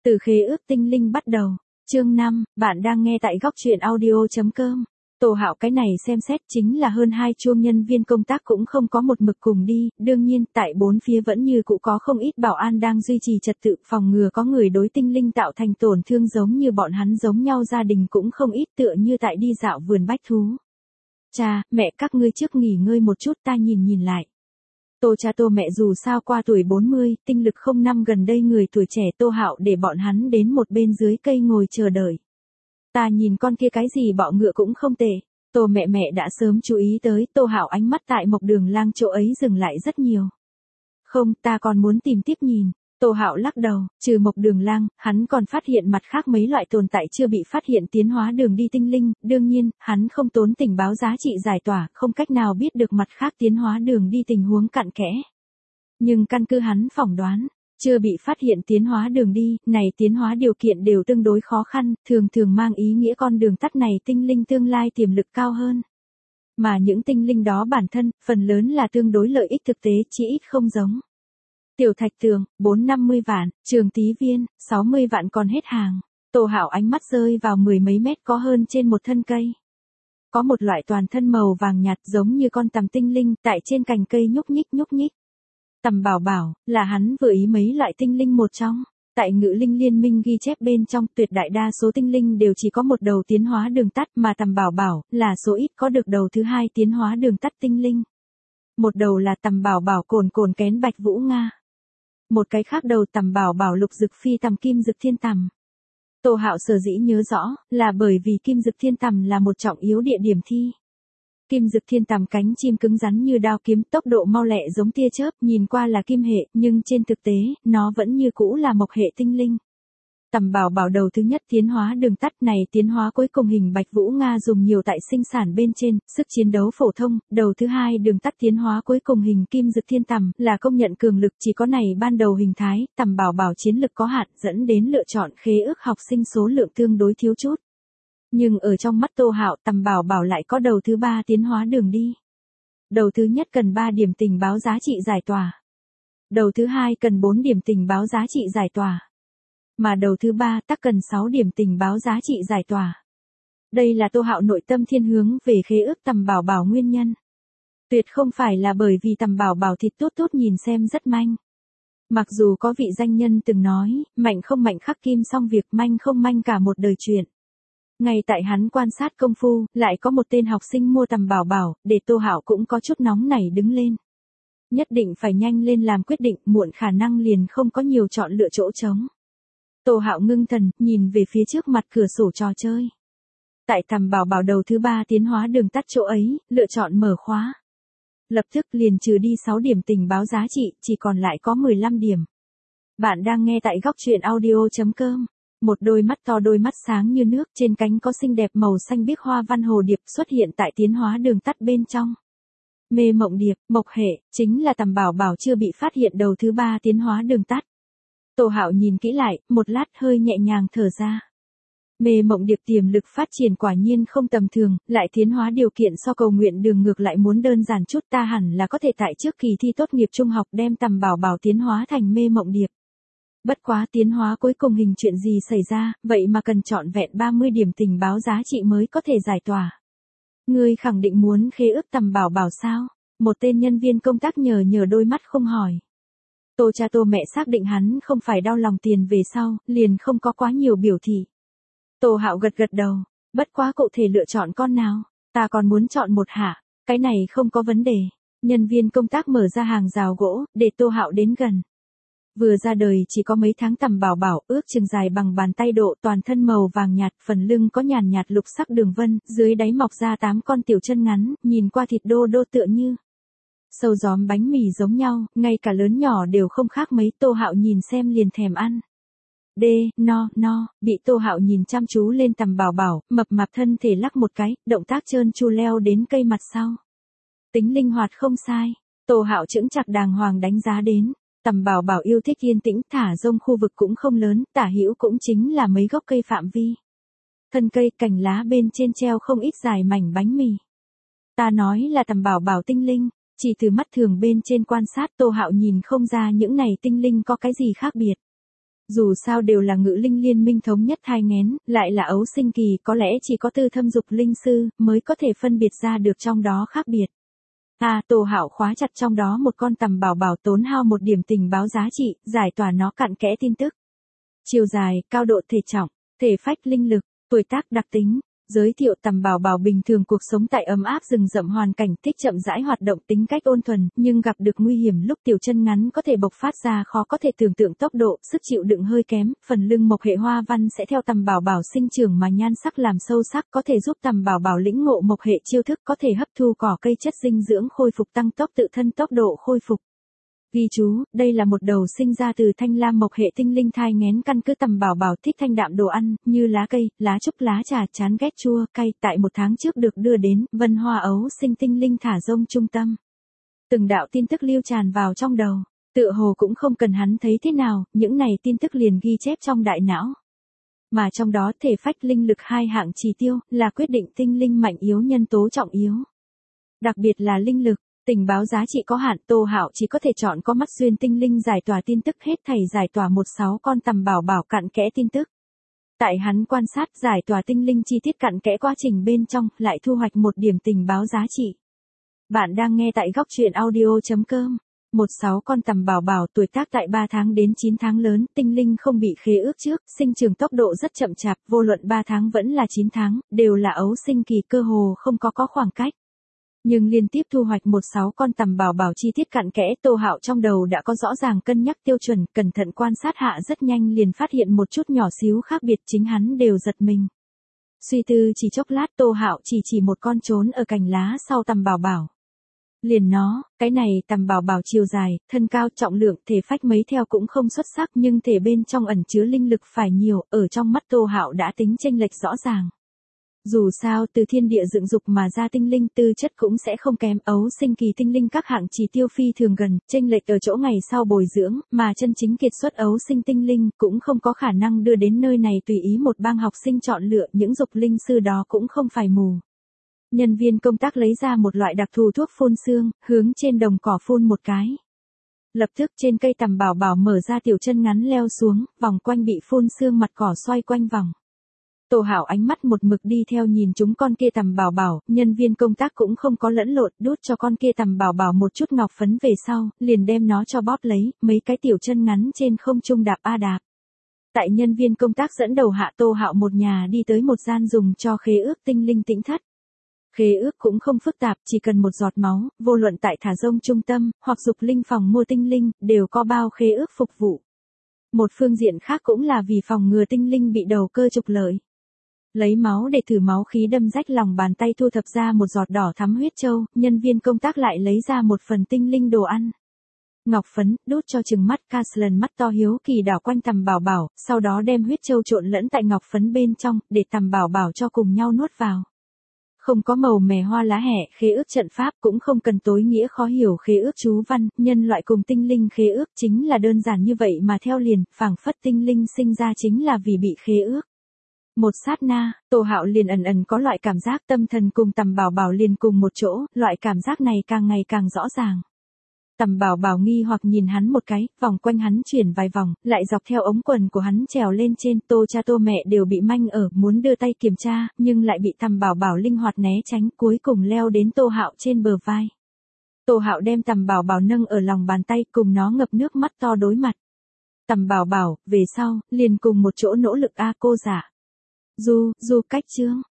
Từ khế ước tinh linh bắt đầu. Chương 5, bạn đang nghe tại góc truyện audio.com. Tô Hạo cái này xem xét chính là hơn 2 chuông nhân viên công tác cũng không có một mực cùng đi, đương nhiên tại bốn phía vẫn như cũ có không ít bảo an đang duy trì trật tự phòng ngừa có người đối tinh linh tạo thành tổn thương giống như bọn hắn giống nhau gia đình cũng không ít tựa như tại đi dạo vườn bách thú. Cha, mẹ các ngươi trước nghỉ ngơi một chút ta nhìn lại. Tô cha tô mẹ dù sao qua tuổi 40, tinh lực không năm gần đây người tuổi trẻ Tô Hạo để bọn hắn đến một bên dưới cây ngồi chờ đợi. Ta nhìn con kia cái gì bọ ngựa cũng không tệ. Tô mẹ đã sớm chú ý tới, Tô Hạo ánh mắt tại Mộc Đường Lang chỗ ấy dừng lại rất nhiều. Không, ta còn muốn tìm tiếp nhìn. Tô Hạo lắc đầu, trừ Mộc Đường Lang, hắn còn phát hiện mặt khác mấy loại tồn tại chưa bị phát hiện tiến hóa đường đi tinh linh, đương nhiên, hắn không tốn tình báo giá trị giải tỏa, không cách nào biết được mặt khác tiến hóa đường đi tình huống cặn kẽ. Nhưng căn cứ hắn phỏng đoán, chưa bị phát hiện tiến hóa đường đi, này tiến hóa điều kiện đều tương đối khó khăn, thường mang ý nghĩa con đường tắt này tinh linh tương lai tiềm lực cao hơn. Mà những tinh linh đó bản thân, phần lớn là tương đối lợi ích thực tế chỉ ít không giống. Tiểu Thạch Tường, 450 vạn, Trường Tí Viên, 60 vạn còn hết hàng. Tô Hạo ánh mắt rơi vào 10 mấy mét có hơn trên một thân cây. Có một loại toàn thân màu vàng nhạt giống như con tằm tinh linh tại trên cành cây nhúc nhích. Tằm bảo bảo, là hắn vừa ý mấy loại tinh linh một trong. Tại Ngự Linh Liên Minh ghi chép bên trong tuyệt đại đa số tinh linh đều chỉ có một đầu tiến hóa đường tắt mà tằm bảo bảo là số ít có được đầu thứ hai tiến hóa đường tắt tinh linh. Một đầu là tằm bảo bảo cồn kén Bạch Vũ Nga. Một cái khác đầu tằm bảo bảo Lục Dực Phi tằm Kim Dực Thiên tằm. Tô Hạo sở dĩ nhớ rõ là bởi vì Kim Dực Thiên tằm là một trọng yếu địa điểm thi. Kim Dực Thiên tằm cánh chim cứng rắn như đao kiếm, tốc độ mau lẹ giống tia chớp, nhìn qua là kim hệ, nhưng trên thực tế, nó vẫn như cũ là mộc hệ tinh linh. Tằm bảo bảo đầu thứ nhất tiến hóa đường tắt này tiến hóa cuối cùng hình Bạch Vũ Nga dùng nhiều tại sinh sản bên trên, sức chiến đấu phổ thông, đầu thứ hai đường tắt tiến hóa cuối cùng hình Kim Dực Thiên tằm là công nhận cường lực chỉ có này ban đầu hình thái, tằm bảo bảo chiến lực có hạn dẫn đến lựa chọn khế ước học sinh số lượng tương đối thiếu chút. Nhưng ở trong mắt Tô Hạo tằm bảo bảo lại có đầu thứ ba tiến hóa đường đi. Đầu thứ nhất cần 3 điểm tình báo giá trị giải tỏa. Đầu thứ hai cần 4 điểm tình báo giá trị giải tỏa. Mà đầu thứ ba tắc cần 6 điểm tình báo giá trị giải tỏa. Đây là Tô Hạo nội tâm thiên hướng về khế ước tằm bảo bảo nguyên nhân. Tuyệt không phải là bởi vì tằm bảo bảo thịt tốt nhìn xem rất manh. Mặc dù có vị danh nhân từng nói, mạnh không mạnh khắc kim xong việc, manh không manh cả một đời chuyện. Ngay tại hắn quan sát công phu, lại có một tên học sinh mua tằm bảo bảo, để Tô Hạo cũng có chút nóng nảy đứng lên. Nhất định phải nhanh lên làm quyết định, muộn khả năng liền không có nhiều chọn lựa chỗ trống. Tô Hạo ngưng thần, nhìn về phía trước mặt cửa sổ trò chơi. Tại tằm bảo bảo đầu thứ ba tiến hóa đường tắt chỗ ấy, lựa chọn mở khóa. Lập tức liền trừ đi 6 điểm tình báo giá trị, chỉ còn lại có 15 điểm. Bạn đang nghe tại góc truyện audio.com. Một đôi mắt to, đôi mắt sáng như nước, trên cánh có xinh đẹp màu xanh biếc hoa văn hồ điệp xuất hiện tại tiến hóa đường tắt bên trong. Mê Mộng Điệp, mộc hệ, chính là tằm bảo bảo chưa bị phát hiện đầu thứ ba tiến hóa đường tắt. Tô Hạo nhìn kỹ lại, một lát hơi nhẹ nhàng thở ra. Mê Mộng Điệp tiềm lực phát triển quả nhiên không tầm thường, lại tiến hóa điều kiện so cầu nguyện đường ngược lại muốn đơn giản chút, ta hẳn là có thể tại trước kỳ thi tốt nghiệp trung học đem tằm bảo bảo tiến hóa thành Mê Mộng Điệp. Bất quá tiến hóa cuối cùng hình chuyện gì xảy ra, vậy mà cần trọn vẹn 30 điểm tình báo giá trị mới có thể giải tỏa. Ngươi khẳng định muốn khế ước tằm bảo bảo sao? Một tên nhân viên công tác nhờ đôi mắt không hỏi. Tô cha tô mẹ xác định hắn không phải đau lòng tiền về sau, liền không có quá nhiều biểu thị. Tô Hạo gật đầu, bất quá cụ thể lựa chọn con nào, ta còn muốn chọn một hả, cái này không có vấn đề. Nhân viên công tác mở ra hàng rào gỗ, để Tô Hạo đến gần. Vừa ra đời chỉ có mấy tháng tằm bảo bảo, ước chừng dài bằng bàn tay độ, toàn thân màu vàng nhạt, phần lưng có nhàn nhạt lục sắc đường vân, dưới đáy mọc ra 8 con tiểu chân ngắn, nhìn qua thịt đô tựa như sâu gióm bánh mì giống nhau, ngay cả lớn nhỏ đều không khác mấy. Tô Hạo nhìn xem liền thèm ăn. No, bị Tô Hạo nhìn chăm chú lên tằm bảo bảo, mập mạp thân thể lắc một cái, động tác trơn tru leo đến cây mặt sau. Tính linh hoạt không sai, Tô Hạo chững chạc đàng hoàng đánh giá đến. Tằm bảo bảo yêu thích yên tĩnh, thả rông khu vực cũng không lớn, tả hữu cũng chính là mấy gốc cây phạm vi. Thân cây, cành lá bên trên treo không ít dài mảnh bánh mì. Ta nói là tằm bảo bảo tinh linh, chỉ từ mắt thường bên trên quan sát Tô Hạo nhìn không ra những này tinh linh có cái gì khác biệt. Dù sao đều là ngự linh liên minh thống nhất thai nghén, lại là ấu sinh kỳ, có lẽ chỉ có tư thâm dục linh sư mới có thể phân biệt ra được trong đó khác biệt. Tô Hạo khóa chặt trong đó một con tằm bảo bảo, tốn hao một điểm tình báo giá trị, giải tỏa nó cặn kẽ tin tức. Chiều dài, cao độ, thể trọng, thể phách, linh lực, tuổi tác, đặc tính. Giới thiệu tằm bảo bảo bình thường cuộc sống tại ấm áp rừng rậm hoàn cảnh, thích chậm rãi hoạt động, tính cách ôn thuần, nhưng gặp được nguy hiểm lúc tiểu chân ngắn có thể bộc phát ra khó có thể tưởng tượng tốc độ, sức chịu đựng hơi kém, phần lưng mộc hệ hoa văn sẽ theo tằm bảo bảo sinh trưởng mà nhan sắc làm sâu sắc, có thể giúp tằm bảo bảo lĩnh ngộ mộc hệ chiêu thức, có thể hấp thu cỏ cây chất dinh dưỡng khôi phục, tăng tốc tự thân tốc độ khôi phục. Ghi chú, đây là một đầu sinh ra từ thanh lam mộc hệ tinh linh thai nghén, căn cứ tằm bảo bảo thích thanh đạm đồ ăn, như lá cây, lá trúc, lá trà, chán ghét chua, cay, tại 1 tháng trước được đưa đến Vân Hoa ấu sinh tinh linh thả rông trung tâm. Từng đạo tin tức lưu tràn vào trong đầu, tựa hồ cũng không cần hắn thấy thế nào, những này tin tức liền ghi chép trong đại não. Mà trong đó thể phách, linh lực 2 hạng chỉ tiêu, là quyết định tinh linh mạnh yếu nhân tố trọng yếu. Đặc biệt là linh lực. Tình báo giá trị có hạn, Tô Hạo chỉ có thể chọn có mắt xuyên tinh linh giải tỏa tin tức, hết thảy giải tỏa 16 con tằm bảo bảo cặn kẽ tin tức. Tại hắn quan sát giải tỏa tinh linh chi tiết cặn kẽ quá trình bên trong, lại thu hoạch một điểm tình báo giá trị. Bạn đang nghe tại góc truyện audio.com. 16 con tằm bảo bảo, tuổi tác tại 3 tháng đến 9 tháng lớn, tinh linh không bị khế ước trước, sinh trưởng tốc độ rất chậm chạp, vô luận 3 tháng vẫn là 9 tháng, đều là ấu sinh kỳ, cơ hồ không có khoảng cách. Nhưng liên tiếp thu hoạch 16 con tằm bảo bảo chi tiết cặn kẽ, Tô Hạo trong đầu đã có rõ ràng cân nhắc tiêu chuẩn, cẩn thận quan sát hạ rất nhanh liền phát hiện một chút nhỏ xíu khác biệt, chính hắn đều giật mình. Suy tư chỉ chốc lát, Tô Hạo chỉ một con trốn ở cành lá sau tằm bảo bảo. Liền nó, cái này tằm bảo bảo chiều dài, thân cao, trọng lượng, thể phách mấy theo cũng không xuất sắc, nhưng thể bên trong ẩn chứa linh lực phải nhiều, ở trong mắt Tô Hạo đã tính chênh lệch rõ ràng. Dù sao từ thiên địa dựng dục mà ra tinh linh tư chất cũng sẽ không kém, ấu sinh kỳ tinh linh các hạng chỉ tiêu phi thường gần, chênh lệch ở chỗ ngày sau bồi dưỡng, mà chân chính kiệt xuất ấu sinh tinh linh cũng không có khả năng đưa đến nơi này tùy ý một bang học sinh chọn lựa, những dục linh sư đó cũng không phải mù. Nhân viên công tác lấy ra một loại đặc thù thuốc phun xương, hướng trên đồng cỏ phun một cái. Lập tức trên cây tằm bảo bảo mở ra tiểu chân ngắn leo xuống, vòng quanh bị phun xương mặt cỏ xoay quanh vòng. Tô Hạo ánh mắt một mực đi theo nhìn chúng con kia tằm bảo bảo, nhân viên công tác cũng không có lẫn lộn, đút cho con kia tằm bảo bảo một chút ngọc phấn về sau, liền đem nó cho bóp lấy, mấy cái tiểu chân ngắn trên không trung đạp a đạp. Tại nhân viên công tác dẫn đầu hạ, Tô Hạo một nhà đi tới một gian dùng cho khế ước tinh linh tĩnh thất. Khế ước cũng không phức tạp, chỉ cần một giọt máu, vô luận tại thả rông trung tâm, hoặc dục linh phòng mua tinh linh, đều có bao khế ước phục vụ. Một phương diện khác cũng là vì phòng ngừa tinh linh bị đầu cơ trục lợi. Lấy máu để thử máu khí đâm rách lòng bàn tay thu thập ra một giọt đỏ thắm huyết châu, nhân viên công tác lại lấy ra một phần tinh linh đồ ăn. Ngọc phấn, đút cho chừng mắt, Caslin mắt to hiếu kỳ đảo quanh tằm bảo bảo, sau đó đem huyết châu trộn lẫn tại ngọc phấn bên trong, để tằm bảo bảo cho cùng nhau nuốt vào. Không có màu mè hoa lá hẹ, khế ước trận pháp, cũng không cần tối nghĩa khó hiểu khế ước chú văn, nhân loại cùng tinh linh khế ước chính là đơn giản như vậy mà theo liền, phảng phất tinh linh sinh ra chính là vì bị khế ước. Một sát na, Tô Hạo liền ẩn có loại cảm giác tâm thần cùng tằm bảo bảo liền cùng một chỗ, loại cảm giác này càng ngày càng rõ ràng. Tằm bảo bảo nghi hoặc nhìn hắn một cái, vòng quanh hắn chuyển vài vòng, lại dọc theo ống quần của hắn trèo lên trên, Tô cha Tô mẹ đều bị manh ở, muốn đưa tay kiểm tra, nhưng lại bị tằm bảo bảo linh hoạt né tránh, cuối cùng leo đến Tô Hạo trên bờ vai. Tô Hạo đem tằm bảo bảo nâng ở lòng bàn tay, cùng nó ngập nước mắt to đối mặt. Tằm bảo bảo, về sau, liền cùng một chỗ nỗ lực cô giả. Du cách chương.